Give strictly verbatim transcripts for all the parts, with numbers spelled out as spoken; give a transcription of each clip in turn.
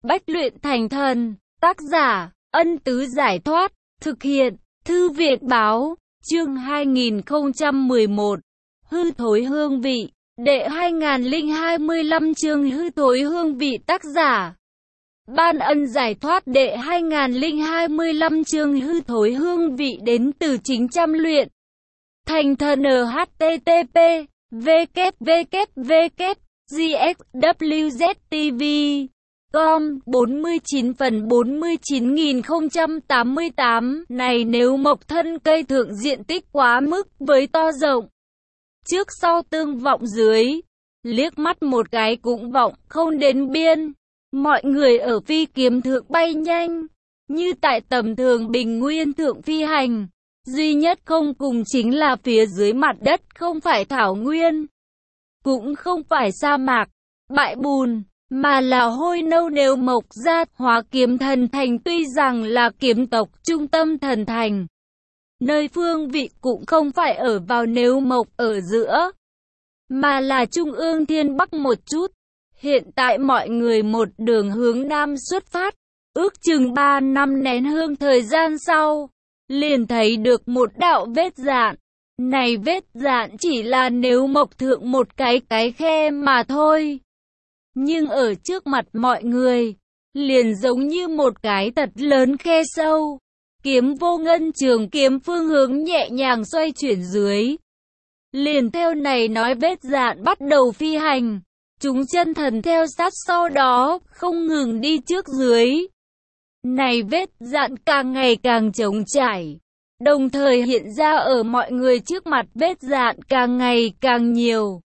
Bách luyện thành thần. Tác giả, Ân Tứ Giải Thoát. Thực hiện, Thư Viện Báo. Chương hai nghìn không trăm mười một. Hư thối hương vị. Đệ hai nghìn hai mươi lăm chương hư thối hương vị. Tác giả, Ban Ân Giải Thoát. Đệ hai nghìn hai mươi lăm chương hư thối hương vị đến từ chính trăm luyện thành thần. H T T P W W W G X W Z T V com bốn mươi chín phần bốn mươi chín nghìn không trăm tám mươi tám. Này nếu mộc thân cây thượng diện tích quá mức với to rộng, trước sau tương vọng dưới, liếc mắt một cái cũng vọng không đến biên. Mọi người ở phi kiếm thượng bay nhanh, như tại tầm thường bình nguyên thượng phi hành. Duy nhất không cùng chính là phía dưới mặt đất không phải thảo nguyên, cũng không phải sa mạc, bãi bùn, mà là hôi nâu nếu mộc ra. Hóa kiếm thần thành tuy rằng là kiếm tộc trung tâm thần thành, nơi phương vị cũng không phải ở vào nếu mộc ở giữa, mà là trung ương thiên bắc một chút. Hiện tại mọi người một đường hướng nam xuất phát, ước chừng ba năm nén hương thời gian sau, liền thấy được một đạo vết dạn. Này vết dạn chỉ là nếu mộc thượng một cái cái khe mà thôi, nhưng ở trước mặt mọi người, liền giống như một cái thật lớn khe sâu. Kiếm vô ngân trường kiếm phương hướng nhẹ nhàng xoay chuyển dưới, liền theo này nói vết dạn bắt đầu phi hành. Chúng chân thần theo sát sau đó, không ngừng đi trước dưới. Này vết dạn càng ngày càng trống trải, đồng thời hiện ra ở mọi người trước mặt vết dạn càng ngày càng nhiều.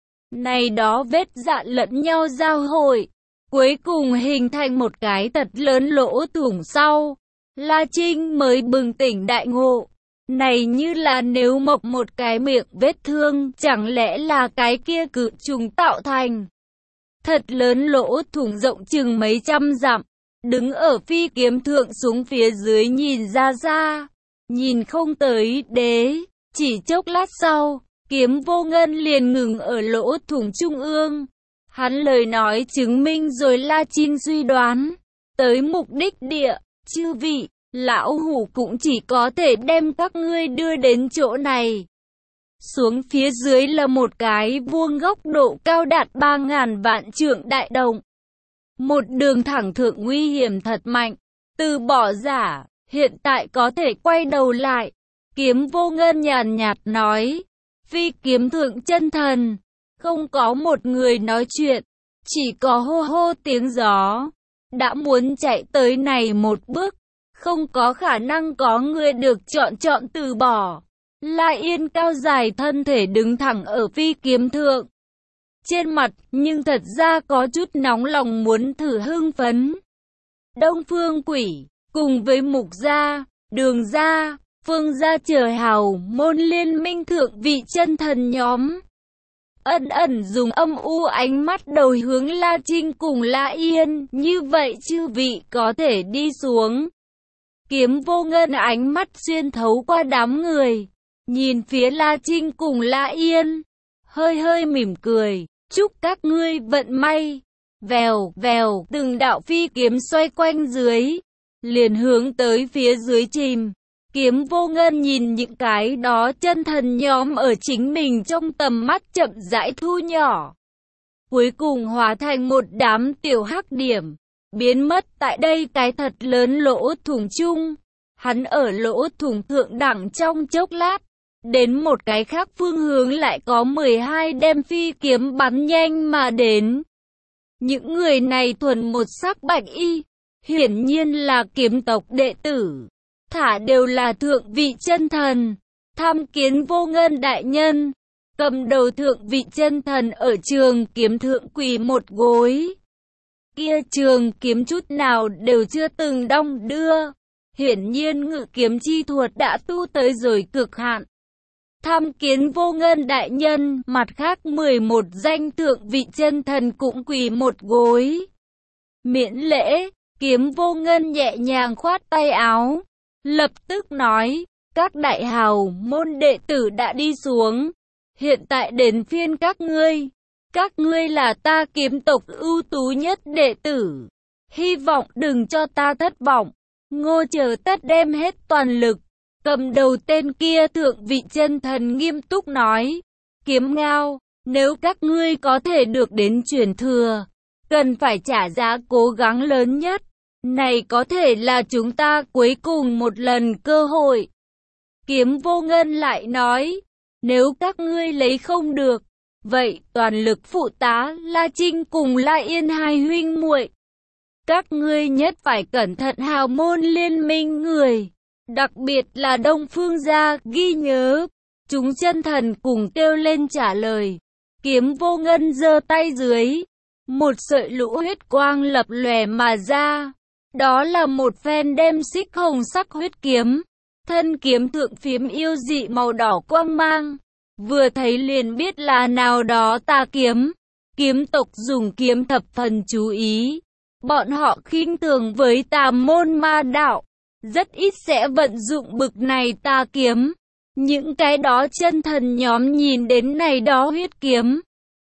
Này đó vết dạn lẫn nhau giao hội, cuối cùng hình thành một cái thật lớn lỗ thủng sau. La Trinh mới bừng tỉnh đại ngộ. Này như là nếu mộc một cái miệng vết thương, chẳng lẽ là cái kia cự trùng tạo thành. Thật lớn lỗ thủng rộng chừng mấy trăm dặm. Đứng ở phi kiếm thượng xuống phía dưới nhìn ra ra, nhìn không tới đế. Chỉ chốc lát sau, kiếm vô ngân liền ngừng ở lỗ thủng trung ương. Hắn lời nói chứng minh rồi La Trinh suy đoán. Tới mục đích địa, chư vị, lão hủ cũng chỉ có thể đem các ngươi đưa đến chỗ này. Xuống phía dưới là một cái vuông góc độ cao đạt ba ngàn vạn trượng đại động. Một đường thẳng thượng nguy hiểm thật mạnh. Từ bỏ giả, hiện tại có thể quay đầu lại. Kiếm vô ngân nhàn nhạt nói. Phi kiếm thượng chân thần, không có một người nói chuyện, chỉ có hô hô tiếng gió. Đã muốn chạy tới này một bước, không có khả năng có người được chọn chọn từ bỏ. La Yên cao dài thân thể đứng thẳng ở phi kiếm thượng, trên mặt nhưng thật ra có chút nóng lòng muốn thử hưng phấn. Đông Phương Quỷ cùng với Mục gia, Đường gia, Phương gia trời hào môn liên minh thượng vị chân thần nhóm, ẩn ẩn dùng âm u ánh mắt đầu hướng La Trinh cùng La Yên. Như vậy chư vị có thể đi xuống. Kiếm vô ngân ánh mắt xuyên thấu qua đám người, nhìn phía La Trinh cùng La Yên, hơi hơi mỉm cười. Chúc các ngươi vận may. Vèo, vèo, từng đạo phi kiếm xoay quanh dưới, liền hướng tới phía dưới chìm. Kiếm vô ngân nhìn những cái đó chân thần nhóm ở chính mình trong tầm mắt chậm rãi thu nhỏ, cuối cùng hóa thành một đám tiểu hắc điểm, biến mất tại đây cái thật lớn lỗ thủng chung. Hắn ở lỗ thủng thượng đẳng trong chốc lát, đến một cái khác phương hướng lại có mười hai đem phi kiếm bắn nhanh mà đến. Những người này thuần một sắc bạch y, hiển nhiên là kiếm tộc đệ tử, thả đều là thượng vị chân thần. Tham kiến vô ngân đại nhân. Cầm đầu thượng vị chân thần ở trường kiếm thượng quỳ một gối. Kia trường kiếm chút nào đều chưa từng đong đưa, hiển nhiên ngự kiếm chi thuật đã tu tới rồi cực hạn. Tham kiến vô ngân đại nhân. Mặt khác mười một danh thượng vị chân thần cũng quỳ một gối. Miễn lễ. Kiếm vô ngân nhẹ nhàng khoát tay áo, lập tức nói, các đại hào môn đệ tử đã đi xuống, hiện tại đến phiên các ngươi. Các ngươi là ta kiếm tộc ưu tú nhất đệ tử, Hy vọng đừng cho ta thất vọng. Ngô Chờ Tất đem hết toàn lực. Cầm đầu tên kia thượng vị chân thần nghiêm túc nói. Kiếm Ngao, nếu các ngươi có thể được đến truyền thừa, cần phải trả giá cố gắng lớn nhất. Này có thể là chúng ta cuối cùng một lần cơ hội. Kiếm Vô Ngân lại nói, nếu các ngươi lấy không được, vậy toàn lực phụ tá La Trinh cùng La Yên hai huynh muội. Các ngươi nhất phải cẩn thận hào môn liên minh người, đặc biệt là Đông Phương gia, ghi nhớ. Chúng chân thần cùng kêu lên trả lời. Kiếm Vô Ngân giơ tay dưới, một sợi lũ huyết quang lập lòe mà ra. Đó là một phen đem xích hồng sắc huyết kiếm. Thân kiếm thượng phiếm yêu dị màu đỏ quang mang. Vừa thấy liền biết là nào đó tà kiếm. Kiếm tộc dùng kiếm thập phần chú ý. Bọn họ khinh thường với tà môn ma đạo. Rất ít sẽ vận dụng bực này tà kiếm. Những cái đó chân thần nhóm nhìn đến này đó huyết kiếm.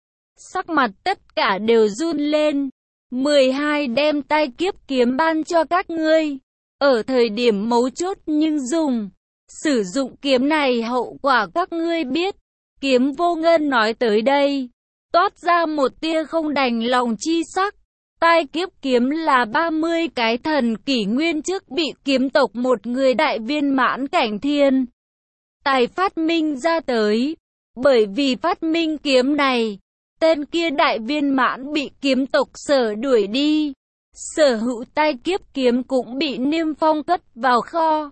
Sắc mặt tất cả đều run lên. mười hai đem tai kiếp kiếm ban cho các ngươi. Ở thời điểm mấu chốt nhưng dùng. Sử dụng kiếm này hậu quả các ngươi biết. Kiếm Vô Ngân nói tới đây. Toát ra một tia không đành lòng chi sắc. Tai kiếp kiếm là ba mươi cái thần kỷ nguyên trước bị kiếm tộc một người đại viên mãn cảnh thiên tài phát minh ra tới. Bởi vì phát minh kiếm này, tên kia đại viên mãn bị kiếm tộc sở đuổi đi. Sở hữu tai kiếp kiếm cũng bị niêm phong cất vào kho.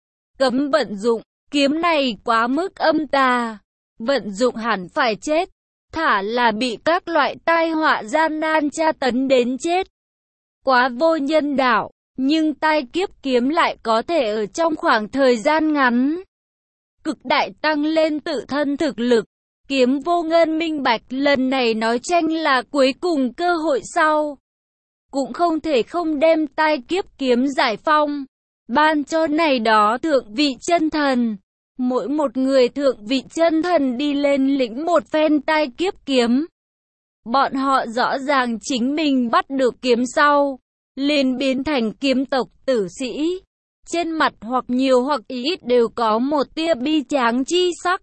Cấm vận dụng, kiếm này quá mức âm tà. Vận dụng hẳn phải chết. Thả là bị các loại tai họa gian nan tra tấn đến chết. Quá vô nhân đạo, nhưng tai kiếp kiếm lại có thể ở trong khoảng thời gian ngắn cực đại tăng lên tự thân thực lực. Kiếm Vô Ngân minh bạch lần này nói tranh là cuối cùng cơ hội sau. Cũng không thể không đem tai kiếp kiếm giải phong. Ban cho này đó thượng vị chân thần. Mỗi một người thượng vị chân thần đi lên lĩnh một phen tai kiếp kiếm. Bọn họ rõ ràng chính mình bắt được kiếm sau. Liền biến thành kiếm tộc tử sĩ. Trên mặt hoặc nhiều hoặc ít đều có một tia bi tráng chi sắc.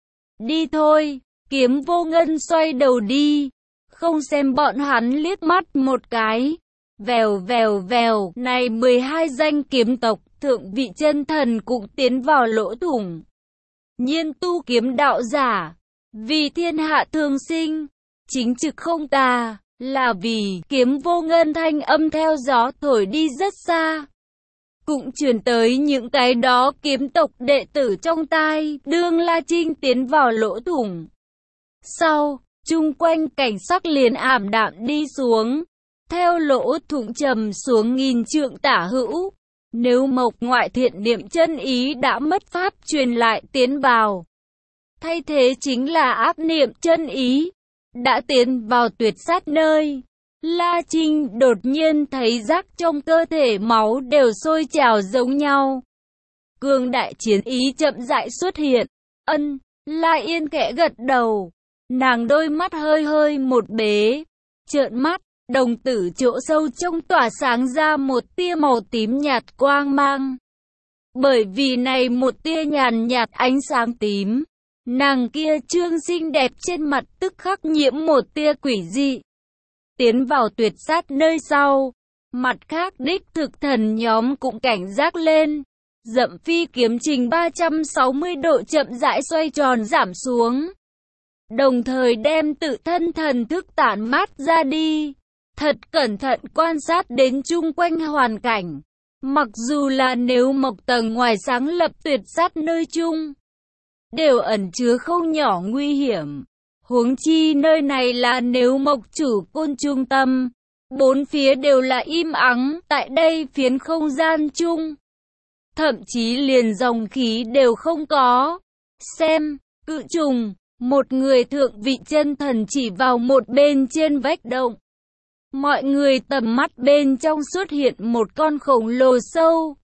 Đi thôi, Kiếm Vô Ngân xoay đầu đi. Không xem bọn hắn liếc mắt một cái. Vèo vèo vèo, này mười hai danh kiếm tộc thượng vị chân thần cũng tiến vào lỗ thủng. Nhiên tu kiếm đạo giả, vì thiên hạ thường sinh, chính trực không tà, là vì Kiếm Vô Ngân thanh âm theo gió thổi đi rất xa. Cũng truyền tới những cái đó kiếm tộc đệ tử trong tai, đương La Trinh tiến vào lỗ thủng. Sau, chung quanh cảnh sắc liền ảm đạm đi xuống, theo lỗ thủng trầm xuống nghìn trượng tả hữu. Nếu Mộc ngoại thiện niệm chân ý đã mất pháp truyền lại tiến vào, thay thế chính là ác niệm chân ý, đã tiến vào tuyệt sát nơi. La Trinh đột nhiên thấy rác trong cơ thể máu đều sôi trào giống nhau. Cường đại chiến ý chậm rãi xuất hiện. Ân, La Yên khẽ gật đầu. Nàng đôi mắt hơi hơi một bế. Trợn mắt, đồng tử chỗ sâu trong tỏa sáng ra một tia màu tím nhạt quang mang. Bởi vì này một tia nhàn nhạt ánh sáng tím, nàng kia trương xinh đẹp trên mặt tức khắc nhiễm một tia quỷ dị. Tiến vào tuyệt sát nơi sau, mặt khác đích thực thần nhóm cũng cảnh giác lên. Dậm phi kiếm trình ba trăm sáu mươi độ chậm rãi xoay tròn giảm xuống. Đồng thời đem tự thân thần thức tản mát ra đi. Thật cẩn thận quan sát đến chung quanh hoàn cảnh. Mặc dù là nếu Mộc tầng ngoài sáng lập tuyệt sát nơi chung, đều ẩn chứa không nhỏ nguy hiểm. Huống chi nơi này là nếu Mộc chủ côn trung tâm. Bốn phía đều là im ắng, tại đây phiến không gian chung. Thậm chí liền dòng khí đều không có. Xem, cự trùng, một người thượng vị chân thần chỉ vào một bên trên vách động. Mọi người tầm mắt bên trong xuất hiện một con khổng lồ sâu.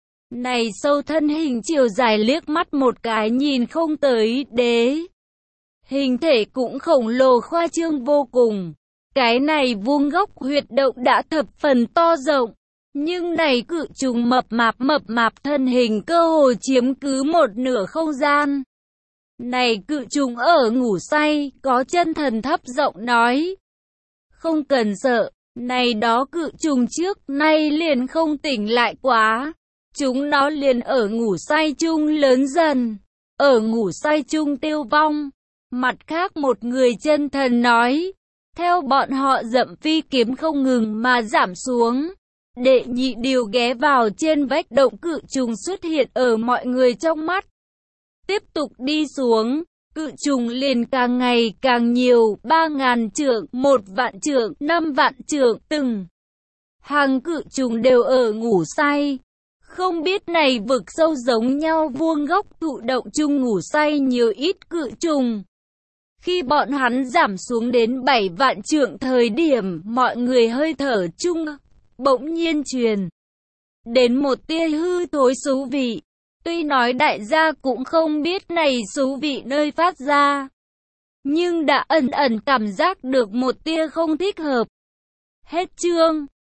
Này sâu thân hình chiều dài liếc mắt một cái nhìn không tới đế. Hình thể cũng khổng lồ khoa trương vô cùng. Cái này vuông góc huyệt động đã thập phần to rộng, nhưng này cự trùng mập mạp mập mạp thân hình cơ hồ chiếm cứ một nửa không gian. Này cự trùng ở ngủ say, có chân thần thấp giọng nói. Không cần sợ, này đó cự trùng trước nay liền không tỉnh lại quá. Chúng nó liền ở ngủ say chung lớn dần, ở ngủ say chung tiêu vong. Mặt khác một người chân thần nói, theo bọn họ dậm phi kiếm không ngừng mà giảm xuống. Đệ nhị điều ghé vào trên vách động cự trùng xuất hiện ở mọi người trong mắt. Tiếp tục đi xuống, cự trùng liền càng ngày càng nhiều, ba ngàn trượng, một vạn trượng, năm vạn trượng, từng hàng cự trùng đều ở ngủ say. Không biết này vực sâu giống nhau vuông góc thụ động chung ngủ say nhiều ít cự trùng. Khi bọn hắn giảm xuống đến bảy vạn trượng thời điểm, mọi người hơi thở chung bỗng nhiên truyền đến một tia hư thối xú vị. Tuy nói đại gia cũng không biết này xú vị nơi phát ra, nhưng đã ẩn ẩn cảm giác được một tia không thích hợp. Hết chương.